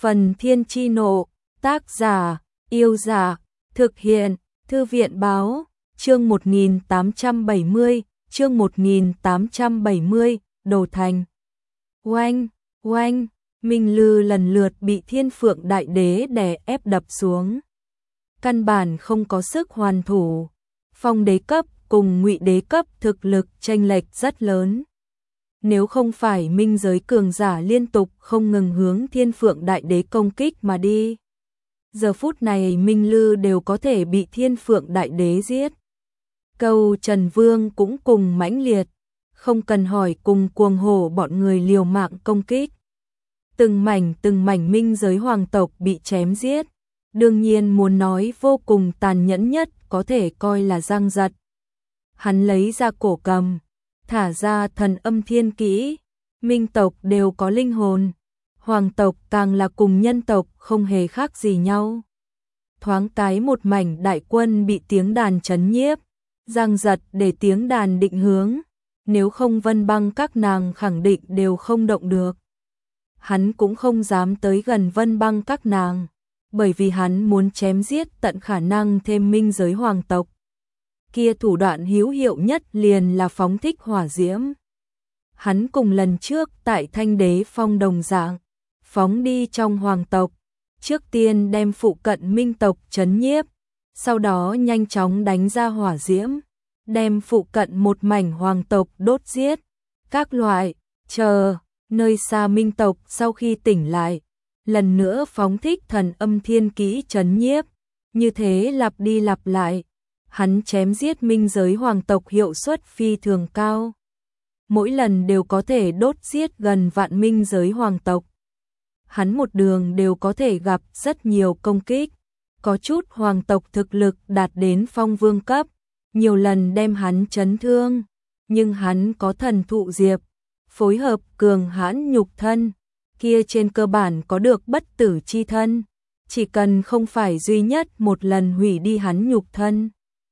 Phần Thiên Chi Nộ, tác giả, Yêu Giả, thực hiện, Thư viện Báo, chương 1870, Đồ Thành. Oanh, oanh, Minh Lư lần lượt bị Thiên Phượng Đại Đế đè ép đập xuống. Căn bản không có sức hoàn thủ. Phong đế cấp cùng Ngụy đế cấp thực lực chênh lệch rất lớn. Nếu không phải minh giới cường giả liên tục không ngừng hướng Thiên Phượng Đại Đế công kích mà đi, giờ phút này Minh Lư đều có thể bị Thiên Phượng Đại Đế giết. Câu Trần Vương cũng cùng mãnh liệt, không cần hỏi cùng cuồng hổ bọn người liều mạng công kích. Từng mảnh minh giới hoàng tộc bị chém giết. Đương nhiên muốn nói vô cùng tàn nhẫn nhất có thể coi là Giang Giật. Hắn lấy ra cổ cầm, thả ra thần âm thiên kỹ. Minh tộc đều có linh hồn, hoàng tộc càng là cùng nhân tộc không hề khác gì nhau. Thoáng cái một mảnh đại quân bị tiếng đàn trấn nhiếp. Giang Giật để tiếng đàn định hướng, nếu không Vân Băng các nàng khẳng định đều không động được. Hắn cũng không dám tới gần Vân Băng các nàng, bởi vì hắn muốn chém giết tận khả năng thêm minh giới hoàng tộc. Kia thủ đoạn hữu hiệu nhất liền là phóng thích hỏa diễm. Hắn cùng lần trước tại Thanh Đế Phong đồng dạng, phóng đi trong hoàng tộc, trước tiên đem phụ cận minh tộc trấn nhiếp, sau đó nhanh chóng đánh ra hỏa diễm, đem phụ cận một mảnh hoàng tộc đốt giết. Các loại, chờ, nơi xa minh tộc sau khi tỉnh lại, lần nữa phóng thích thần âm thiên kỹ trấn nhiếp, như thế lặp đi lặp lại. Hắn chém giết minh giới hoàng tộc hiệu suất phi thường cao. Mỗi lần đều có thể đốt giết gần vạn minh giới hoàng tộc. Hắn một đường đều có thể gặp rất nhiều công kích. Có chút hoàng tộc thực lực đạt đến phong vương cấp, nhiều lần đem hắn chấn thương. Nhưng hắn có thần thụ diệp, phối hợp cường hãn nhục thân, kia trên cơ bản có được bất tử chi thân. Chỉ cần không phải duy nhất một lần hủy đi hắn nhục thân,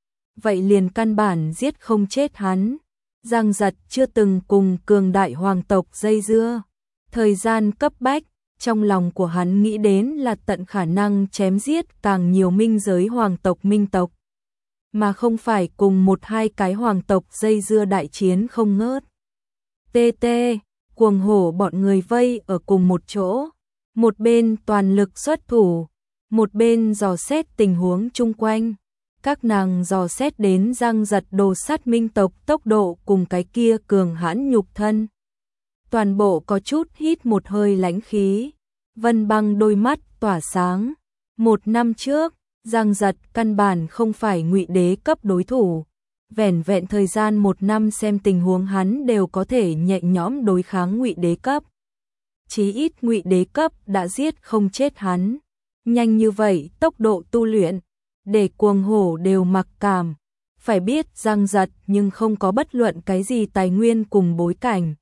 vậy liền căn bản giết không chết hắn. Giang Giật chưa từng cùng cường đại hoàng tộc dây dưa. Thời gian cấp bách, trong lòng của hắn nghĩ đến là tận khả năng chém giết càng nhiều minh giới hoàng tộc minh tộc, mà không phải cùng một hai cái hoàng tộc dây dưa đại chiến không ngớt. TT, cuồng hổ bọn người vây ở cùng một chỗ, một bên toàn lực xuất thủ, một bên dò xét tình huống chung quanh. Các nàng dò xét đến Giang Giật đồ sát minh tộc tốc độ cùng cái kia cường hãn nhục thân. Toàn bộ có chút hít một hơi lãnh khí. Vân Băng đôi mắt tỏa sáng. Một năm trước, Giang Giật căn bản không phải Ngụy đế cấp đối thủ. Vẻn vẹn thời gian một năm xem tình huống hắn đều có thể nhẹ nhõm đối kháng Ngụy đế cấp. Chí ít Ngụy đế cấp đã giết không chết hắn. Nhanh như vậy tốc độ tu luyện, để cuồng hổ đều mặc cảm. Phải biết Giang Giật nhưng không có bất luận cái gì tài nguyên cùng bối cảnh.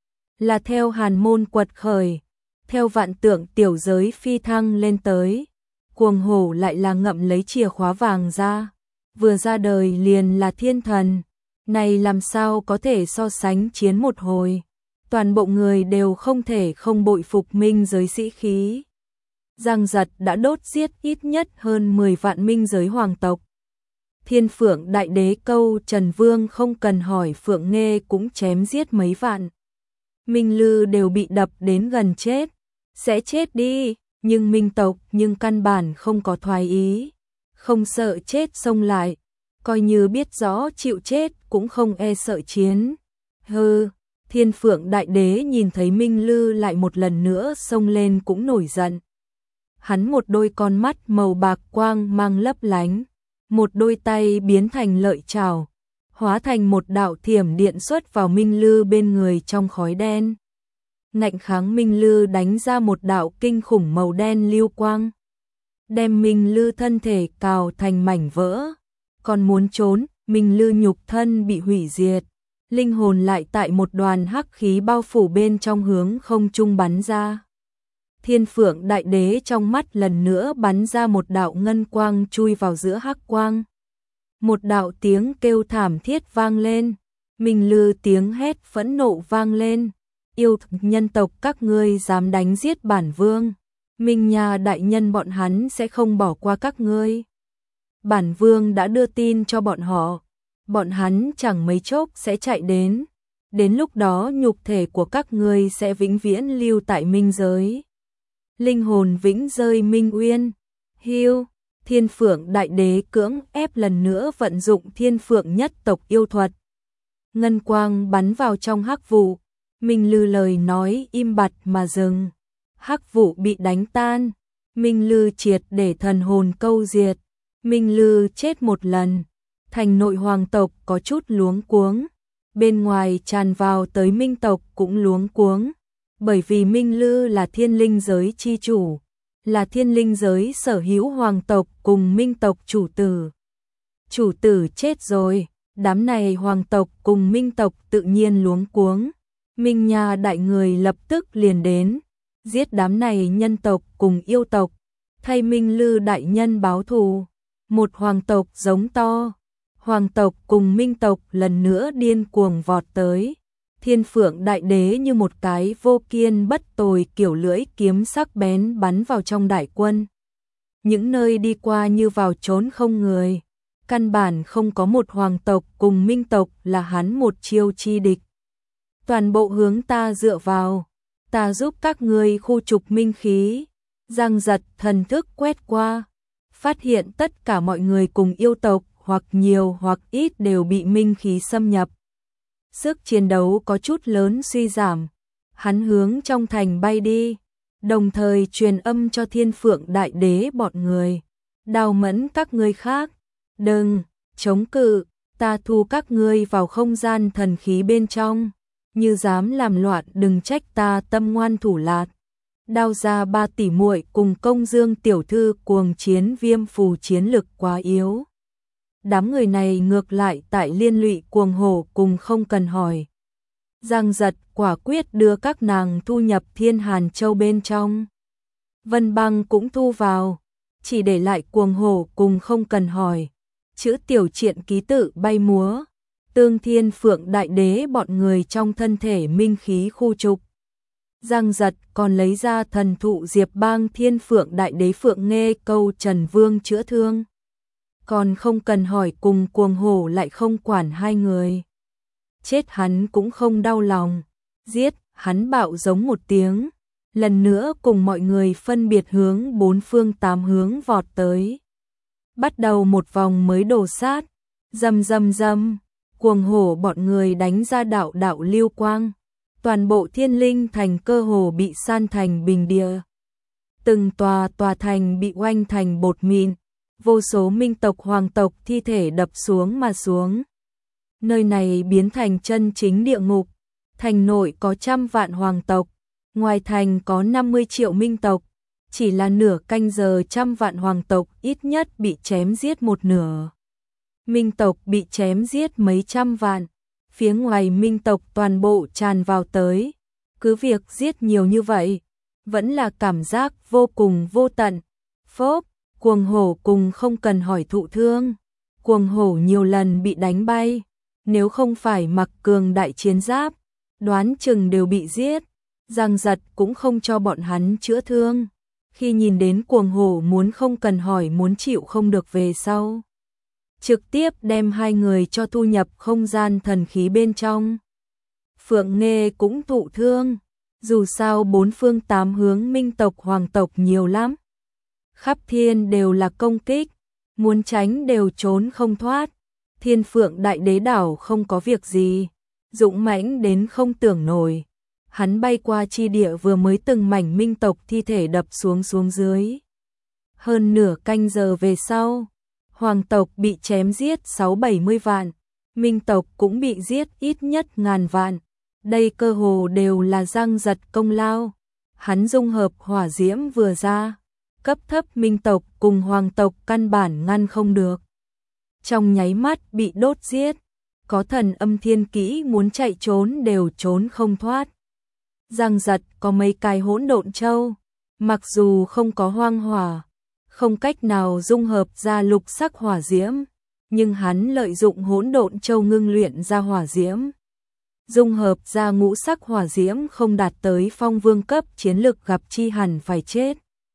Là theo hàn môn quật khởi, theo vạn tượng tiểu giới phi thăng lên tới. Cuồng hổ lại là ngậm lấy chìa khóa vàng ra. Vừa ra đời liền là thiên thần. Này làm sao có thể so sánh chiến một hồi. Toàn bộ người đều không thể không bội phục minh giới sĩ khí. Giang Giật đã đốt giết ít nhất hơn 10 vạn minh giới hoàng tộc. Thiên Phượng Đại Đế câu Trần Vương không cần hỏi Phượng Nghê cũng chém giết mấy vạn. Minh Lư đều bị đập đến gần chết. Sẽ chết đi, nhưng minh tộc nhưng căn bản không có thoái ý. Không sợ chết xông lại, coi như biết rõ chịu chết cũng không e sợ chiến. Hừ, Thiên Phượng Đại Đế nhìn thấy Minh Lư lại một lần nữa xông lên cũng nổi giận. Hắn một đôi con mắt màu bạc quang mang lấp lánh, một đôi tay biến thành lợi chảo, hóa thành một đạo thiểm điện xuất vào Minh Lư bên người trong khói đen. Ngạnh kháng Minh Lư đánh ra một đạo kinh khủng màu đen lưu quang, đem Minh Lư thân thể cào thành mảnh vỡ. Còn muốn trốn, Minh Lư nhục thân bị hủy diệt, linh hồn lại tại một đoàn hắc khí bao phủ bên trong hướng không trung bắn ra. Thiên Phượng Đại Đế trong mắt lần nữa bắn ra một đạo ngân quang chui vào giữa hắc quang. Một đạo tiếng kêu thảm thiết vang lên, Minh Lư tiếng hét phẫn nộ vang lên. Yêu nhân tộc các ngươi dám đánh giết bản vương, Minh Nha đại nhân bọn hắn sẽ không bỏ qua các ngươi. Bản vương đã đưa tin cho bọn họ, bọn hắn chẳng mấy chốc sẽ chạy đến lúc đó nhục thể của các ngươi sẽ vĩnh viễn lưu tại minh giới. Linh hồn vĩnh rơi Minh Uyên. Hưu, Thiên Phượng Đại Đế cưỡng ép lần nữa vận dụng Thiên Phượng nhất tộc yêu thuật. Ngân quang bắn vào trong hắc vụ, Minh Lư lời nói im bặt mà dừng. Hắc vụ bị đánh tan, Minh Lư triệt để thần hồn câu diệt. Minh Lư chết một lần, thành nội hoàng tộc có chút luống cuống, bên ngoài tràn vào tới minh tộc cũng luống cuống, bởi vì Minh Lư là thiên linh giới chi chủ, là thiên linh giới sở hữu hoàng tộc cùng minh tộc chủ tử. Chủ tử chết rồi, đám này hoàng tộc cùng minh tộc tự nhiên luống cuống. Minh Nha đại người lập tức liền đến, giết đám này nhân tộc cùng yêu tộc, thay Minh Lư đại nhân báo thù. Một hoàng tộc giống to, hoàng tộc cùng minh tộc lần nữa điên cuồng vọt tới. Thiên Phượng Đại Đế như một cái vô kiên bất tồi kiểu lưỡi kiếm sắc bén bắn vào trong đại quân. Những nơi đi qua như vào trốn không người, căn bản không có một hoàng tộc cùng minh tộc là hắn một chiêu chi địch. Toàn bộ hướng ta dựa vào, ta giúp các ngươi khu trục minh khí. Giang giật thần thức quét qua, phát hiện tất cả mọi người cùng yêu tộc hoặc nhiều hoặc ít đều bị minh khí xâm nhập. Sức chiến đấu có chút lớn suy giảm, hắn hướng trong thành bay đi, đồng thời truyền âm cho Thiên Phượng Đại Đế bọn người. Đào mẫn các ngươi khác, đừng chống cự, ta thu các ngươi vào không gian thần khí bên trong, như dám làm loạn đừng trách ta tâm ngoan thủ lạt. Đao ra ba tỷ muội cùng Công Dương tiểu thư cuồng chiến Viêm Phù chiến lực quá yếu. Đám người này ngược lại tại liên lụy cuồng hổ cùng không cần hỏi. Giang giật quả quyết đưa các nàng thu nhập Thiên Hàn Châu bên trong. Vân Băng cũng thu vào, chỉ để lại cuồng hổ cùng không cần hỏi. Chữ tiểu triện ký tự bay múa, tương Thiên Phượng Đại Đế bọn người trong thân thể minh khí khu trục. Giang giật còn lấy ra thần thụ Diệp Bang Thiên Phượng Đại Đế Phượng Nghê câu Trần Vương chữa thương. Còn không cần hỏi cùng cuồng hổ lại không quản hai người. Chết hắn cũng không đau lòng, giết hắn bạo giống một tiếng, lần nữa cùng mọi người phân biệt hướng bốn phương tám hướng vọt tới. Bắt đầu một vòng mới đổ sát, rầm rầm rầm, cuồng hổ bọn người đánh ra đạo đạo lưu quang. Toàn bộ Thiên Linh thành cơ hồ bị san thành bình địa. Từng tòa thành bị oanh thành bột mịn, vô số minh tộc hoàng tộc thi thể đập xuống mà xuống. Nơi này biến thành chân chính địa ngục, thành nội có 100 vạn hoàng tộc, ngoài thành có 50 triệu minh tộc, chỉ là nửa canh giờ 100 vạn hoàng tộc ít nhất bị chém giết một nửa. Minh tộc bị chém giết mấy trăm vạn. Phía ngoài minh tộc toàn bộ tràn vào tới, cứ việc giết nhiều như vậy, vẫn là cảm giác vô cùng vô tận. Phốp, cuồng hổ cùng không cần hỏi thụ thương, cuồng hổ nhiều lần bị đánh bay, nếu không phải mặc cường đại chiến giáp, đoán chừng đều bị giết. Giang giật cũng không cho bọn hắn chữa thương, khi nhìn đến cuồng hổ muốn không cần hỏi muốn chịu không được về sau. Trực tiếp đem hai người cho thu nhập không gian thần khí bên trong. Phượng Nghê cũng thụ thương, dù sao bốn phương tám hướng minh tộc hoàng tộc nhiều lắm. Khắp thiên đều là công kích, muốn tránh đều trốn không thoát. Thiên Phượng Đại Đế đảo không có việc gì, dũng mãnh đến không tưởng nổi. Hắn bay qua chi địa vừa mới từng mảnh minh tộc thi thể đập xuống dưới. Hơn nửa canh giờ về sau, hoàng tộc bị chém giết 6-70 vạn, minh tộc cũng bị giết ít nhất ngàn vạn. Đây cơ hồ đều là Giang giật công lao. Hắn dung hợp hỏa diễm vừa ra, cấp thấp minh tộc cùng hoàng tộc căn bản ngăn không được. Trong nháy mắt bị đốt giết, có thần âm thiên kỹ muốn chạy trốn đều trốn không thoát. Giang giật có mấy cái hỗn độn châu, mặc dù không có hoang hỏa, không cách nào dung hợp ra lục sắc hỏa diễm, nhưng hắn lợi dụng hỗn độn châu ngưng luyện ra hỏa diễm. Dung hợp ra ngũ sắc hỏa diễm không đạt tới phong vương cấp chiến lực gặp chi hẳn phải chết.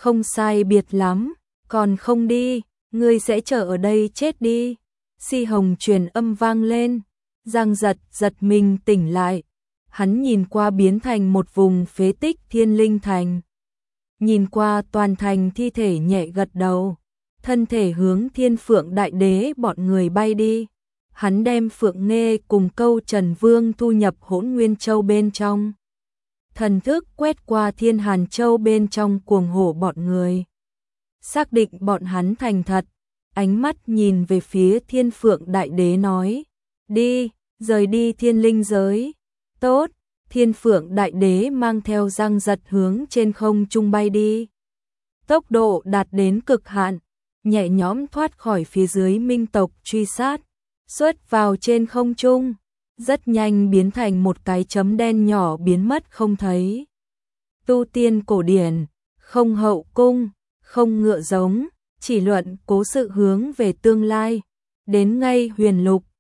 không sai biệt lắm, còn không đi, ngươi sẽ chờ ở đây chết đi. Si Hồng truyền âm vang lên, Giang Giật giật mình tỉnh lại. Hắn nhìn qua biến thành một vùng phế tích Thiên Linh Thành. Nhìn qua toàn thành thi thể nhẹ gật đầu, thân thể hướng Thiên Phượng Đại Đế bọn người bay đi. Hắn đem Phượng Nghê cùng Câu Trần Vương thu nhập Hỗn Nguyên Châu bên trong. Thần thức quét qua Thiên Hàn Châu bên trong cuồng hổ bọn người. Xác định bọn hắn thành thật, ánh mắt nhìn về phía Thiên Phượng Đại Đế nói, đi, rời đi thiên linh giới. Tốt, Thiên Phượng Đại Đế mang theo Giang Giật hướng trên không trung bay đi. Tốc độ đạt đến cực hạn, nhẹ nhõm thoát khỏi phía dưới minh tộc truy sát, xuất vào trên không trung, rất nhanh biến thành một cái chấm đen nhỏ biến mất không thấy. Tu tiên cổ điển, không hậu cung, không ngựa giống, chỉ luận cố sự hướng về tương lai, đến ngay huyền lục,